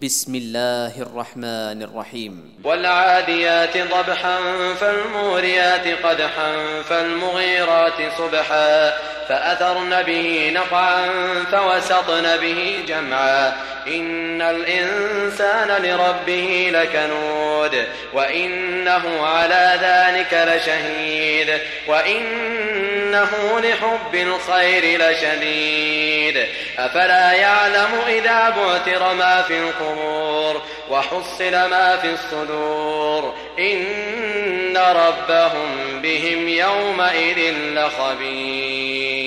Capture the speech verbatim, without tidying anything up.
بسم الله الرحمن الرحيم. والعاديات ضبحا فالموريات قدحا فالمغيرات صبحا فأثرن به نقعا فوسطن به جمعا إن الإنسان لربه لكنود وإنه على ذلك لشهيد وإنه لحب الخير لشديد أفلا يعلم إذا بعثر ما في القبور وحصل ما في الصدور إن ربهم بهم يومئذ لخبير.